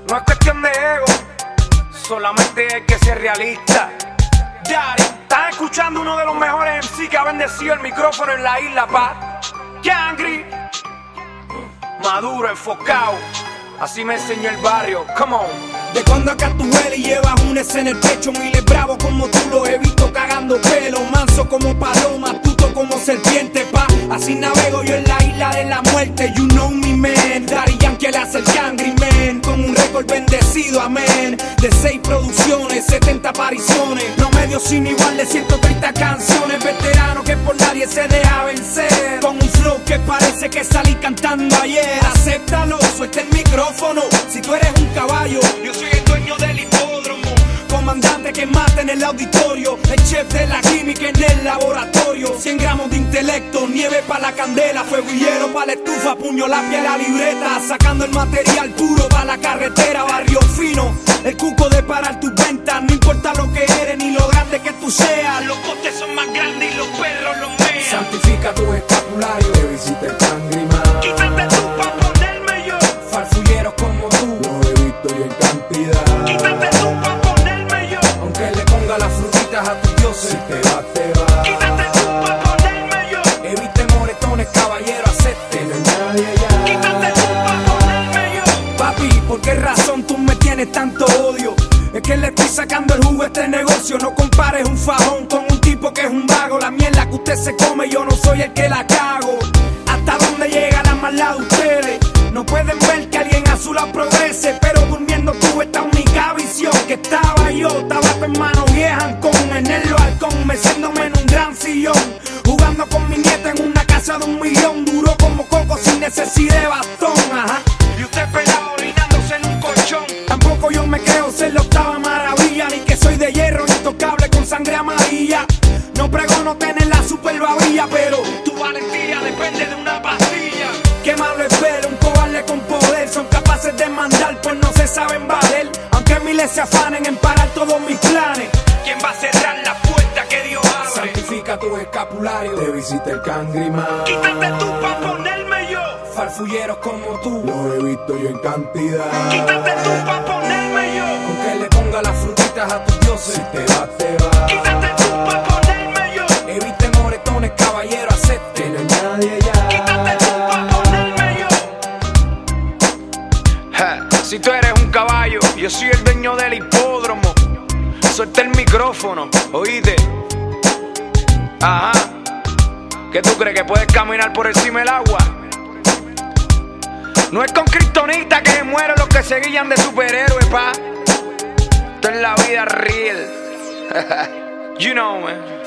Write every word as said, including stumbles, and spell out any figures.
No es cuestión de ego, solamente hay que ser realista. Daddy, estás escuchando uno de los mejores M C que ha bendecido el micrófono en la isla, pa. Cangri, maduro, enfocado. Así me enseñó el barrio, come on. De cuando acá tú hueles y llevas un S en el pecho, miles bravos como tú los he visto cagando pelo, manso como paloma, astuto como serpiente, pa. Así navego yo en la isla de la muerte, you know me, man. Daddy Yankee le hace el Cangri, man, con un récord bendecido, amén. De seis producciones, setenta apariciones, promedio sin igual de ciento treinta canciones. Veterano que por nadie se deja vencer, con un flow que parece que salí cantando ayer. Acéptalo, suelta el micrófono, si tú eres un caballo, yo soy el dueño del hipódromo. Comandante que mata en el auditorio, el chef de la química en el laboratorio. Cien gramos de intelecto, nieve pa' la candela, fuego y hielo pa' la estufa, puño, lápiz, la libreta, sacando el material puro pa' la carretera, barrio fino. El cuco de parar tus ventas, no importa lo que eres ni lo grande que tú seas. Los costes son más grandes y los perros los mean. Santifica tu escapulario, te visita el Cangri, man. Quítate tú pa' ponerme yo, farfulleros como tú, los he visto y en cantidad. quítate tú pa' ponerme yo, aunque le ponga las frutitas a tus dioses, si te va, te va. quítate tú pa' ponerme yo, evite moretones, caballero, acepte, no hay nadie allá. quítate tú pa' ponerme yo. Papi, ¿por qué razón tú me tienes tanto odio? Es que le estoy sacando el jugo a este negocio. No compares un fajón con un tipo que es un vago. La mierda que usted se come, yo no soy el que la cago. ¿Hasta dónde llega la maldad de ustedes? No pueden ver que alguien a su lado progrese, pero durmiendo tuve esta única visión, que estaba yo, tabaco en mano vieja, con en el balcón, meciéndome en un gran sillón, jugando con mi nieta en una casa de un millón. Duro como coco sin necesidad de bastón, ajá. Y usted pelado orinándose en un colchón. Tampoco yo me creo ser la octava maravilla, ni que soy de hierro intocable con sangre amarilla. No pregono tener la super babilla, pero tu valentía depende de una pastilla. Qué malo es ver un cobarde con poder, son capaces de mandar pues no se saben valer. Aunque miles se afanen en parar todos mis planes, ¿quién va a cerrar la puerta que Dios abre? Santifica tu escapulario, te visita el Cangri, man. Quítate tú pa' ponerme yo, farfulleros como tú, los he visto yo en cantidad. quítate tú pa' ponerme yo, aunque le ponga las frutitas a tus dioses, si te va, te va. quítate tú pa' ponerme yo, evite moretones, caballero, acepte, no hay nadie allá. quítate tú pa' ponerme yo. Ja, si tú eres un caballo, yo soy el dueño del hipódromo. Suelta el micrófono, oíste. Ajá. ¿Qué tú crees, que puedes caminar por encima del agua? No es con kriptonita que se mueren los que se guían de superhéroes, pa. Esto es la vida real. You know, man.